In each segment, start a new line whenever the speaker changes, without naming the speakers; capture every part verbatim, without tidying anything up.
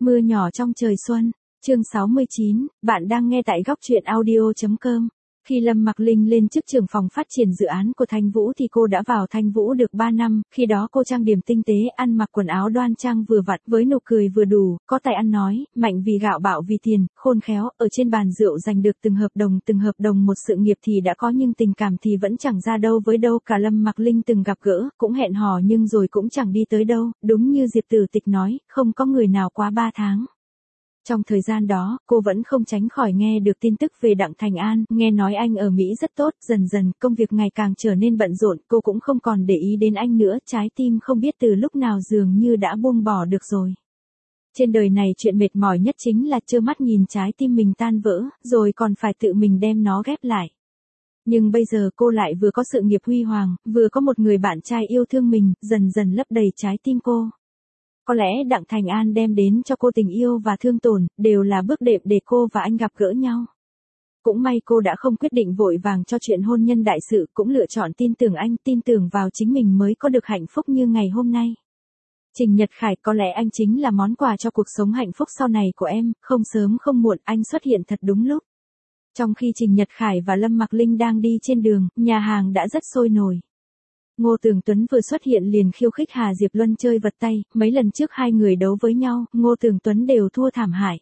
Mưa nhỏ trong trời xuân, chương sáu mươi chín, bạn đang nghe tại góc truyện audio chấm com. Khi Lâm Mặc Linh lên chức trưởng phòng phát triển dự án của Thanh Vũ thì cô đã vào Thanh Vũ được ba năm, khi đó cô trang điểm tinh tế, ăn mặc quần áo đoan trang vừa vặn, với nụ cười vừa đủ, có tài ăn nói, mạnh vì gạo bạo vì tiền, khôn khéo, ở trên bàn rượu giành được từng hợp đồng từng hợp đồng một sự nghiệp thì đã có nhưng tình cảm thì vẫn chẳng ra đâu với đâu cả. Lâm Mặc Linh từng gặp gỡ, cũng hẹn hò nhưng rồi cũng chẳng đi tới đâu, đúng như Diệp Tử Tịch nói, không có người nào quá ba tháng. Trong thời gian đó, cô vẫn không tránh khỏi nghe được tin tức về Đặng Thành An, nghe nói anh ở Mỹ rất tốt, dần dần công việc ngày càng trở nên bận rộn, cô cũng không còn để ý đến anh nữa, trái tim không biết từ lúc nào dường như đã buông bỏ được rồi. Trên đời này chuyện mệt mỏi nhất chính là trơ mắt nhìn trái tim mình tan vỡ, rồi còn phải tự mình đem nó ghép lại. Nhưng bây giờ cô lại vừa có sự nghiệp huy hoàng, vừa có một người bạn trai yêu thương mình, dần dần lấp đầy trái tim cô. Có lẽ Đặng Thành An đem đến cho cô tình yêu và thương tổn, đều là bước đệm để cô và anh gặp gỡ nhau. Cũng may cô đã không quyết định vội vàng cho chuyện hôn nhân đại sự, cũng lựa chọn tin tưởng anh, tin tưởng vào chính mình mới có được hạnh phúc như ngày hôm nay. Trình Nhật Khải, có lẽ anh chính là món quà cho cuộc sống hạnh phúc sau này của em, không sớm không muộn, anh xuất hiện thật đúng lúc. Trong khi Trình Nhật Khải và Lâm Mặc Linh đang đi trên đường, nhà hàng đã rất sôi nổi. Ngô Tường Tuấn vừa xuất hiện liền khiêu khích Hà Diệp Luân chơi vật tay, mấy lần trước hai người đấu với nhau, Ngô Tường Tuấn đều thua thảm hại.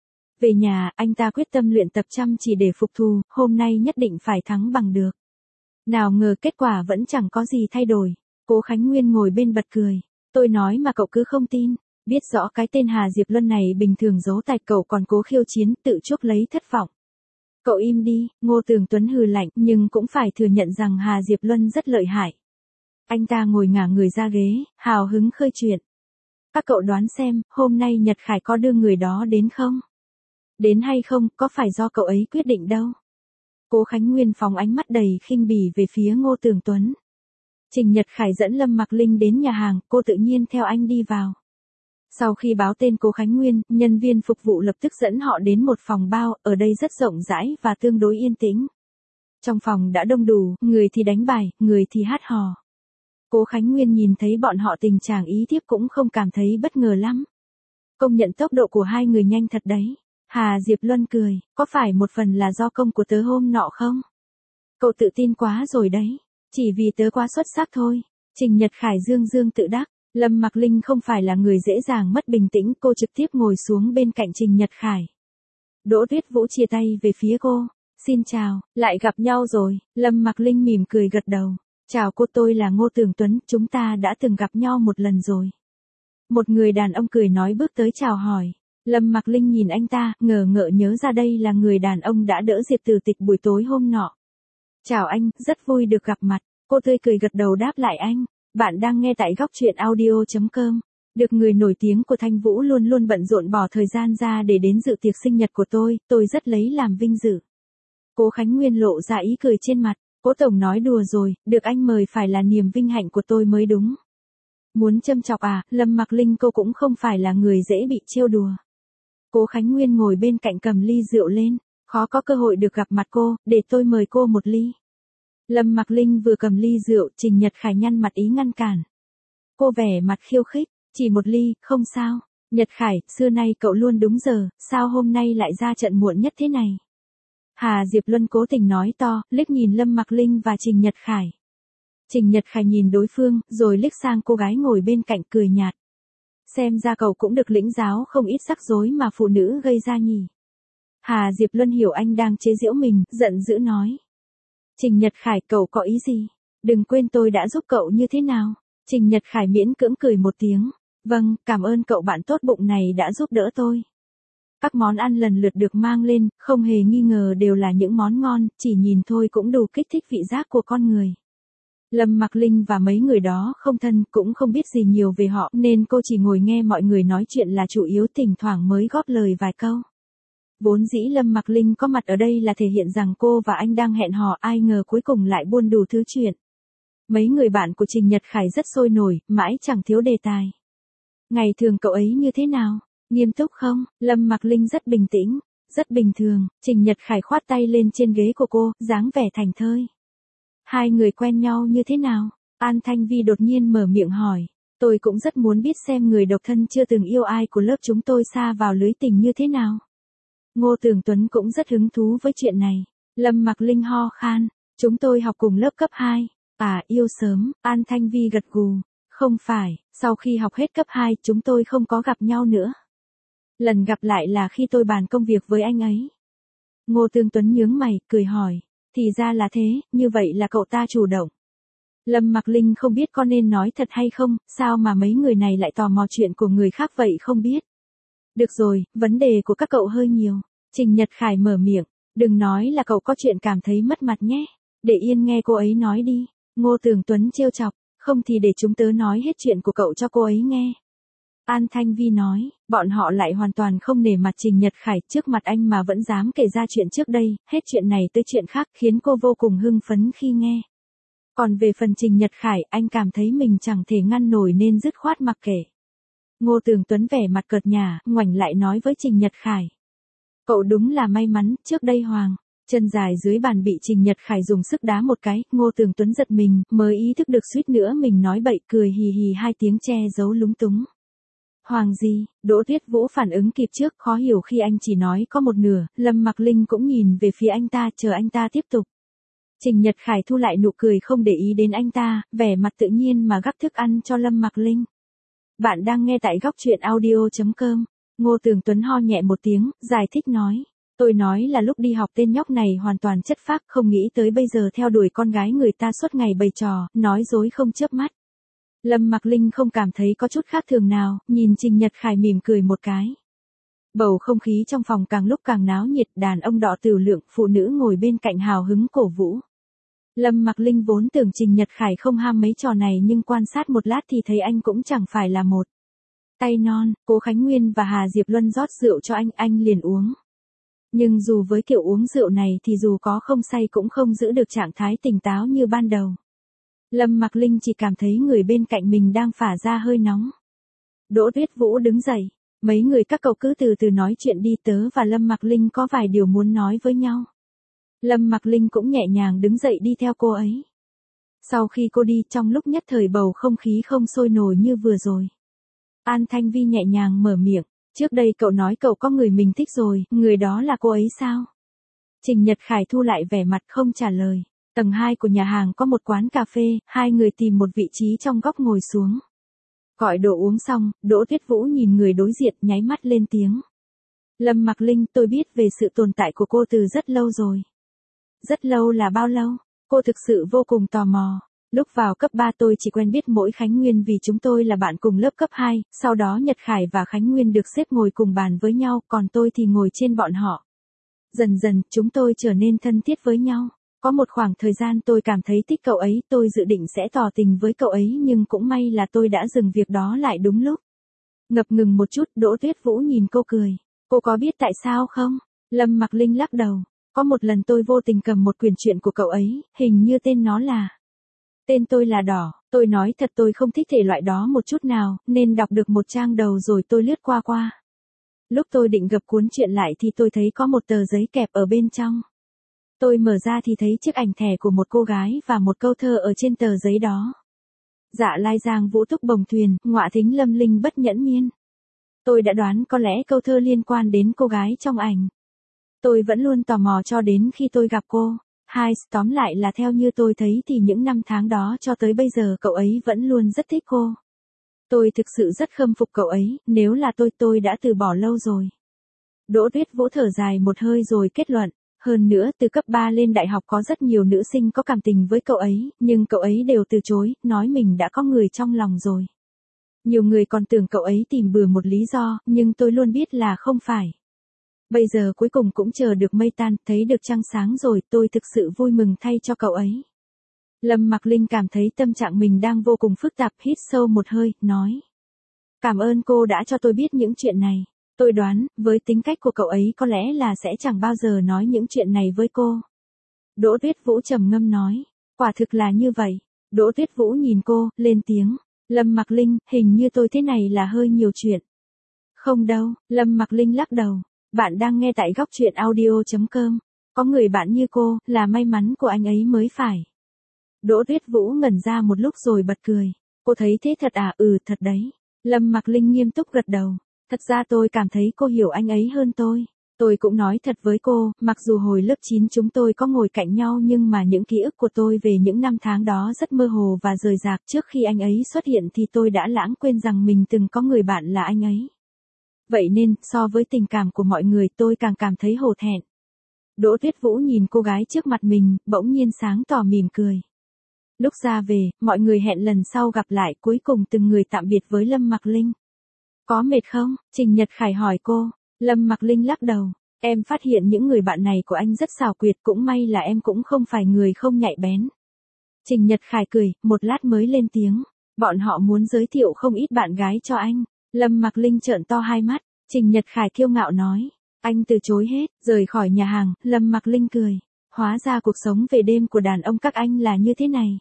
Về nhà, anh ta quyết tâm luyện tập chăm chỉ để phục thù, hôm nay nhất định phải thắng bằng được. Nào ngờ kết quả vẫn chẳng có gì thay đổi. Cố Khánh Nguyên ngồi bên bật cười. Tôi nói mà cậu cứ không tin, biết rõ cái tên Hà Diệp Luân này bình thường giấu tài cậu còn cố khiêu chiến, tự chuốc lấy thất vọng. Cậu im đi, Ngô Tường Tuấn hừ lạnh, nhưng cũng phải thừa nhận rằng Hà Diệp Luân rất lợi hại. Anh ta ngồi ngả người ra ghế, hào hứng khơi chuyện. Các cậu đoán xem, hôm nay Nhật Khải có đưa người đó đến không? Đến hay không, có phải do cậu ấy quyết định đâu. Cố Khánh Nguyên phóng ánh mắt đầy khinh bỉ về phía Ngô Tường Tuấn. Trình Nhật Khải dẫn Lâm Mặc Linh đến nhà hàng, cô tự nhiên theo anh đi vào. Sau khi báo tên Cố Khánh Nguyên, nhân viên phục vụ lập tức dẫn họ đến một phòng bao, ở đây rất rộng rãi và tương đối yên tĩnh. Trong phòng đã đông đủ, người thì đánh bài, người thì hát hò. Cố Khánh Nguyên nhìn thấy bọn họ tình trạng ý thiếp cũng không cảm thấy bất ngờ lắm. Công nhận tốc độ của hai người nhanh thật đấy. Hà Diệp Luân cười, có phải một phần là do công của tớ hôm nọ không? Cậu tự tin quá rồi đấy, chỉ vì tớ quá xuất sắc thôi. Trình Nhật Khải dương dương tự đắc. Lâm Mặc Linh không phải là người dễ dàng mất bình tĩnh, cô trực tiếp ngồi xuống bên cạnh Trình Nhật Khải. Đỗ Tuyết Vũ chia tay về phía cô. Xin chào, lại gặp nhau rồi. Lâm Mặc Linh mỉm cười gật đầu. Chào cô, tôi là Ngô Tường Tuấn, chúng ta đã từng gặp nhau một lần rồi. Một người đàn ông cười nói bước tới chào hỏi. Lâm Mặc Linh nhìn anh ta, ngờ ngợ nhớ ra đây là người đàn ông đã đỡ Diệp Tử Tịch buổi tối hôm nọ. Chào anh, rất vui được gặp mặt. Cô tươi cười gật đầu đáp lại anh. Bạn đang nghe tại góc truyện audio chấm com. Được người nổi tiếng của Thanh Vũ luôn luôn bận rộn bỏ thời gian ra để đến dự tiệc sinh nhật của tôi, tôi rất lấy làm vinh dự. Cố Khánh Nguyên lộ ra ý cười trên mặt. Cố tổng nói đùa rồi, được anh mời phải là niềm vinh hạnh của tôi mới đúng. Muốn châm chọc à, Lâm Mặc Linh cô cũng không phải là người dễ bị trêu đùa. Cố Khánh Nguyên ngồi bên cạnh cầm ly rượu lên, khó có cơ hội được gặp mặt cô, để tôi mời cô một ly. Lâm Mặc Linh vừa cầm ly rượu, Trình Nhật Khải nhăn mặt ý ngăn cản. Cô vẻ mặt khiêu khích, chỉ một ly, không sao. Nhật Khải, xưa nay cậu luôn đúng giờ, sao hôm nay lại ra trận muộn nhất thế này? Hà Diệp Luân cố tình nói to, liếc nhìn Lâm Mặc Linh và Trình Nhật Khải. Trình Nhật Khải nhìn đối phương, rồi liếc sang cô gái ngồi bên cạnh cười nhạt. Xem ra cậu cũng được lĩnh giáo không ít rắc rối mà phụ nữ gây ra nhỉ. Hà Diệp Luân hiểu anh đang chế giễu mình, giận dữ nói. Trình Nhật Khải, cậu có ý gì? Đừng quên tôi đã giúp cậu như thế nào. Trình Nhật Khải miễn cưỡng cười một tiếng. Vâng, cảm ơn cậu bạn tốt bụng này đã giúp đỡ tôi. Các món ăn lần lượt được mang lên, không hề nghi ngờ đều là những món ngon, chỉ nhìn thôi cũng đủ kích thích vị giác của con người. Lâm Mặc Linh và mấy người đó không thân, cũng không biết gì nhiều về họ, nên cô chỉ ngồi nghe mọi người nói chuyện là chủ yếu, thỉnh thoảng mới góp lời vài câu. Vốn dĩ Lâm Mặc Linh có mặt ở đây là thể hiện rằng cô và anh đang hẹn hò, ai ngờ cuối cùng lại buôn đủ thứ chuyện. Mấy người bạn của Trình Nhật Khải rất sôi nổi, mãi chẳng thiếu đề tài. Ngày thường cậu ấy như thế nào? Nghiêm túc không? Lâm Mặc Linh rất bình tĩnh, rất bình thường. Trình Nhật Khải khoát tay lên trên ghế của cô, dáng vẻ thảnh thơi. Hai người quen nhau như thế nào? An Thanh Vi đột nhiên mở miệng hỏi. Tôi cũng rất muốn biết xem người độc thân chưa từng yêu ai của lớp chúng tôi sa vào lưới tình như thế nào. Ngô Tường Tuấn cũng rất hứng thú với chuyện này. Lâm Mặc Linh ho khan, chúng tôi học cùng lớp cấp hai. À, yêu sớm, An Thanh Vi gật gù. Không phải, sau khi học hết cấp hai chúng tôi không có gặp nhau nữa. Lần gặp lại là khi tôi bàn công việc với anh ấy. Ngô Tường Tuấn nhướng mày, cười hỏi. Thì ra là thế, như vậy là cậu ta chủ động. Lâm Mặc Linh không biết có nên nói thật hay không, sao mà mấy người này lại tò mò chuyện của người khác vậy không biết. Được rồi, vấn đề của các cậu hơi nhiều. Trình Nhật Khải mở miệng, đừng nói là cậu có chuyện cảm thấy mất mặt nhé. Để yên nghe cô ấy nói đi. Ngô Tường Tuấn trêu chọc, không thì để chúng tớ nói hết chuyện của cậu cho cô ấy nghe. An Thanh Vi nói, bọn họ lại hoàn toàn không nể mặt Trình Nhật Khải, trước mặt anh mà vẫn dám kể ra chuyện trước đây, hết chuyện này tới chuyện khác khiến cô vô cùng hưng phấn khi nghe. Còn về phần Trình Nhật Khải, anh cảm thấy mình chẳng thể ngăn nổi nên dứt khoát mặc kệ. Ngô Tường Tuấn vẻ mặt cợt nhả, ngoảnh lại nói với Trình Nhật Khải. Cậu đúng là may mắn, trước đây Hoàng, chân dài dưới bàn bị Trình Nhật Khải dùng sức đá một cái, Ngô Tường Tuấn giật mình, mới ý thức được suýt nữa mình nói bậy, cười hì hì hai tiếng che giấu lúng túng. Hoàng gì, Đỗ Tuyết Vũ phản ứng kịp trước, khó hiểu khi anh chỉ nói có một nửa, Lâm Mặc Linh cũng nhìn về phía anh ta, chờ anh ta tiếp tục. Trình Nhật Khải thu lại nụ cười không để ý đến anh ta, vẻ mặt tự nhiên mà gắp thức ăn cho Lâm Mặc Linh. Bạn đang nghe tại góc truyện audio chấm com. Ngô Tường Tuấn ho nhẹ một tiếng, giải thích nói. Tôi nói là lúc đi học tên nhóc này hoàn toàn chất phác, không nghĩ tới bây giờ theo đuổi con gái người ta suốt ngày bày trò, nói dối không chớp mắt. Lâm Mặc Linh không cảm thấy có chút khác thường nào, nhìn Trình Nhật Khải mỉm cười một cái. Bầu không khí trong phòng càng lúc càng náo nhiệt, đàn ông đỏ tửu lượng, phụ nữ ngồi bên cạnh hào hứng cổ vũ. Lâm Mặc Linh vốn tưởng Trình Nhật Khải không ham mấy trò này nhưng quan sát một lát thì thấy anh cũng chẳng phải là một tay non. Cố Khánh Nguyên và Hà Diệp Luân rót rượu cho anh, anh liền uống. Nhưng dù với kiểu uống rượu này thì dù có không say cũng không giữ được trạng thái tỉnh táo như ban đầu. Lâm Mặc Linh chỉ cảm thấy người bên cạnh mình đang phả ra hơi nóng. Đỗ Tuyết Vũ đứng dậy, mấy người các cậu cứ từ từ nói chuyện đi, tớ và Lâm Mặc Linh có vài điều muốn nói với nhau. Lâm Mặc Linh cũng nhẹ nhàng đứng dậy đi theo cô ấy. Sau khi cô đi, trong lúc nhất thời bầu không khí không sôi nổi như vừa rồi. An Thanh Vi nhẹ nhàng mở miệng, trước đây cậu nói cậu có người mình thích rồi, người đó là cô ấy sao? Trình Nhật Khải thu lại vẻ mặt không trả lời. Tầng hai của nhà hàng có một quán cà phê, hai người tìm một vị trí trong góc ngồi xuống. Gọi đồ uống xong, Đỗ Tuyết Vũ nhìn người đối diện nháy mắt lên tiếng. Lâm Mặc Linh, tôi biết về sự tồn tại của cô từ rất lâu rồi. Rất lâu là bao lâu? Cô thực sự vô cùng tò mò. Lúc vào cấp ba tôi chỉ quen biết mỗi Khánh Nguyên vì chúng tôi là bạn cùng lớp cấp hai, sau đó Nhật Khải và Khánh Nguyên được xếp ngồi cùng bàn với nhau, còn tôi thì ngồi trên bọn họ. Dần dần, chúng tôi trở nên thân thiết với nhau. Có một khoảng thời gian tôi cảm thấy thích cậu ấy, tôi dự định sẽ tỏ tình với cậu ấy nhưng cũng may là tôi đã dừng việc đó lại đúng lúc. Ngập ngừng một chút, Đỗ Tuyết Vũ nhìn cô cười. Cô có biết tại sao không? Lâm Mặc Linh lắc đầu. Có một lần tôi vô tình cầm một quyển truyện của cậu ấy, hình như tên nó là... Tên tôi là Đỏ, tôi nói thật tôi không thích thể loại đó một chút nào, nên đọc được một trang đầu rồi tôi lướt qua qua. Lúc tôi định gập cuốn truyện lại thì tôi thấy có một tờ giấy kẹp ở bên trong. Tôi mở ra thì thấy chiếc ảnh thẻ của một cô gái và một câu thơ ở trên tờ giấy đó. Dạ lai giang vũ túc bồng thuyền, ngọa thính lâm linh bất nhẫn miên. Tôi đã đoán có lẽ câu thơ liên quan đến cô gái trong ảnh. Tôi vẫn luôn tò mò cho đến khi tôi gặp cô. Hai, tóm lại là theo như tôi thấy thì những năm tháng đó cho tới bây giờ cậu ấy vẫn luôn rất thích cô. Tôi thực sự rất khâm phục cậu ấy, nếu là tôi tôi đã từ bỏ lâu rồi. Đỗ Tuyết Vũ thở dài một hơi rồi kết luận. Hơn nữa, từ cấp ba lên đại học có rất nhiều nữ sinh có cảm tình với cậu ấy, nhưng cậu ấy đều từ chối, nói mình đã có người trong lòng rồi. Nhiều người còn tưởng cậu ấy tìm bừa một lý do, nhưng tôi luôn biết là không phải. Bây giờ cuối cùng cũng chờ được mây tan, thấy được trăng sáng rồi, tôi thực sự vui mừng thay cho cậu ấy. Lâm Mặc Linh cảm thấy tâm trạng mình đang vô cùng phức tạp, hít sâu một hơi, nói. Cảm ơn cô đã cho tôi biết những chuyện này. Tôi đoán, với tính cách của cậu ấy có lẽ là sẽ chẳng bao giờ nói những chuyện này với cô. Đỗ Tuyết Vũ trầm ngâm nói. Quả thực là như vậy. Đỗ Tuyết Vũ nhìn cô, lên tiếng. Lâm Mặc Linh, hình như tôi thế này là hơi nhiều chuyện. Không đâu, Lâm Mặc Linh lắc đầu. Bạn đang nghe tại góc truyện audio chấm com. Có người bạn như cô, là may mắn của anh ấy mới phải. Đỗ Tuyết Vũ ngẩn ra một lúc rồi bật cười. Cô thấy thế thật à? Ừ, thật đấy. Lâm Mặc Linh nghiêm túc gật đầu. Thật ra tôi cảm thấy cô hiểu anh ấy hơn tôi. Tôi cũng nói thật với cô, mặc dù hồi lớp chín chúng tôi có ngồi cạnh nhau nhưng mà những ký ức của tôi về những năm tháng đó rất mơ hồ và rời rạc. Trước khi anh ấy xuất hiện thì tôi đã lãng quên rằng mình từng có người bạn là anh ấy. Vậy nên, so với tình cảm của mọi người tôi càng cảm thấy hổ thẹn. Đỗ Tuyết Vũ nhìn cô gái trước mặt mình, bỗng nhiên sáng tỏ mỉm cười. Lúc ra về, mọi người hẹn lần sau gặp lại, cuối cùng từng người tạm biệt với Lâm Mặc Linh. Có mệt không? Trình Nhật Khải hỏi cô. Lâm Mặc Linh lắc đầu. Em phát hiện những người bạn này của anh rất xảo quyệt, cũng may là em cũng không phải người không nhạy bén. Trình Nhật Khải cười, một lát mới lên tiếng. Bọn họ muốn giới thiệu không ít bạn gái cho anh. Lâm Mặc Linh trợn to hai mắt. Trình Nhật Khải kiêu ngạo nói. Anh từ chối hết, rời khỏi nhà hàng. Lâm Mặc Linh cười. Hóa ra cuộc sống về đêm của đàn ông các anh là như thế này.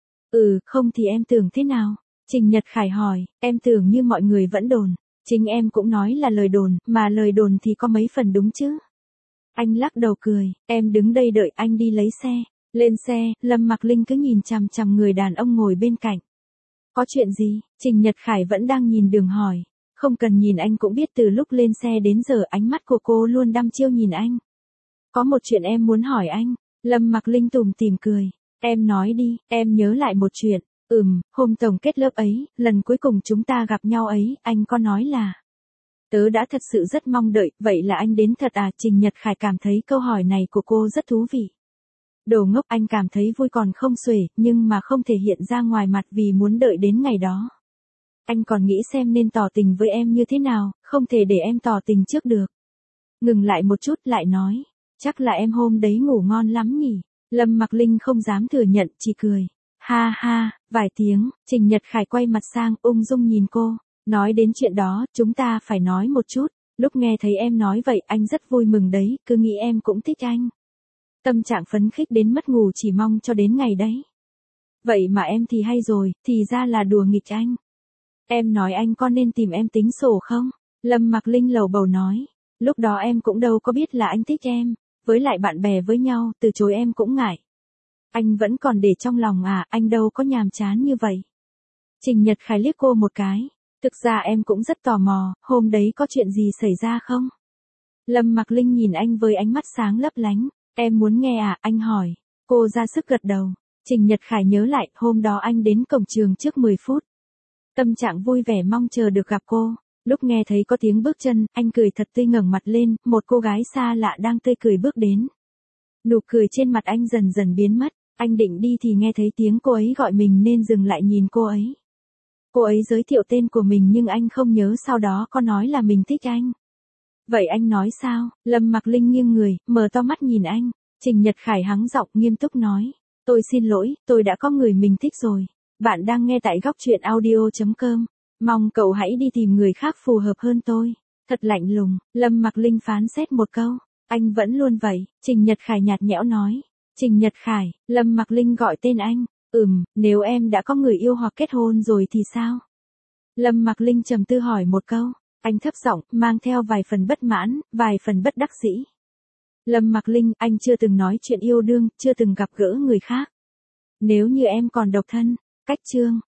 Ừ, không thì em tưởng thế nào? Trình Nhật Khải hỏi, em tưởng như mọi người vẫn đồn. Chính em cũng nói là lời đồn, mà lời đồn thì có mấy phần đúng chứ? Anh lắc đầu cười, em đứng đây đợi anh đi lấy xe. Lên xe, Lâm Mặc Linh cứ nhìn chằm chằm người đàn ông ngồi bên cạnh. Có chuyện gì? Trình Nhật Khải vẫn đang nhìn đường hỏi. Không cần nhìn anh cũng biết từ lúc lên xe đến giờ ánh mắt của cô luôn đăm chiêu nhìn anh. Có một chuyện em muốn hỏi anh. Lâm Mặc Linh tủm tỉm cười. Em nói đi, em nhớ lại một chuyện. Ừm, hôm tổng kết lớp ấy, lần cuối cùng chúng ta gặp nhau ấy, anh có nói là. Tớ đã thật sự rất mong đợi, vậy là anh đến thật à? Trình Nhật Khải cảm thấy câu hỏi này của cô rất thú vị. Đồ ngốc, anh cảm thấy vui còn không xuể, nhưng mà không thể hiện ra ngoài mặt vì muốn đợi đến ngày đó. Anh còn nghĩ xem nên tỏ tình với em như thế nào, không thể để em tỏ tình trước được. Ngừng lại một chút lại nói, chắc là em hôm đấy ngủ ngon lắm nhỉ. Lâm Mặc Linh không dám thừa nhận, chỉ cười. Ha ha, vài tiếng, Trình Nhật Khải quay mặt sang, ung dung nhìn cô. Nói đến chuyện đó, chúng ta phải nói một chút. Lúc nghe thấy em nói vậy, anh rất vui mừng đấy, cứ nghĩ em cũng thích anh. Tâm trạng phấn khích đến mất ngủ chỉ mong cho đến ngày đấy. Vậy mà em thì hay rồi, thì ra là đùa nghịch anh. Em nói anh có nên tìm em tính sổ không? Lâm Mặc Linh lầu bầu nói. Lúc đó em cũng đâu có biết là anh thích em. Với lại bạn bè với nhau, từ chối em cũng ngại. Anh vẫn còn để trong lòng à, anh đâu có nhàm chán như vậy. Trình Nhật Khải liếc cô một cái. Thực ra em cũng rất tò mò, hôm đấy có chuyện gì xảy ra không? Lâm Mặc Linh nhìn anh với ánh mắt sáng lấp lánh. Em muốn nghe à, anh hỏi. Cô ra sức gật đầu. Trình Nhật Khải nhớ lại, hôm đó anh đến cổng trường trước mười phút. Tâm trạng vui vẻ mong chờ được gặp cô. Lúc nghe thấy có tiếng bước chân, anh cười thật tươi ngẩng mặt lên, một cô gái xa lạ đang tươi cười bước đến. Nụ cười trên mặt anh dần dần biến mất, anh định đi thì nghe thấy tiếng cô ấy gọi mình nên dừng lại nhìn cô ấy. Cô ấy giới thiệu tên của mình nhưng anh không nhớ sau đó có nói là mình thích anh. Vậy anh nói sao? Lâm Mặc Linh nghiêng người, mở to mắt nhìn anh. Trình Nhật Khải hắng giọng nghiêm túc nói. Tôi xin lỗi, tôi đã có người mình thích rồi. Bạn đang nghe tại góc truyện audio chấm com. Mong cậu hãy đi tìm người khác phù hợp hơn tôi. Thật lạnh lùng, Lâm Mặc Linh phán xét một câu. Anh vẫn luôn vậy, Trình Nhật Khải nhạt nhẽo nói. Trình Nhật Khải, Lâm Mặc Linh gọi tên anh. Ừm, nếu em đã có người yêu hoặc kết hôn rồi thì sao? Lâm Mặc Linh trầm tư hỏi một câu. Anh thấp giọng, mang theo vài phần bất mãn, vài phần bất đắc dĩ. Lâm Mặc Linh, anh chưa từng nói chuyện yêu đương, chưa từng gặp gỡ người khác. Nếu như em còn độc thân, cách chương.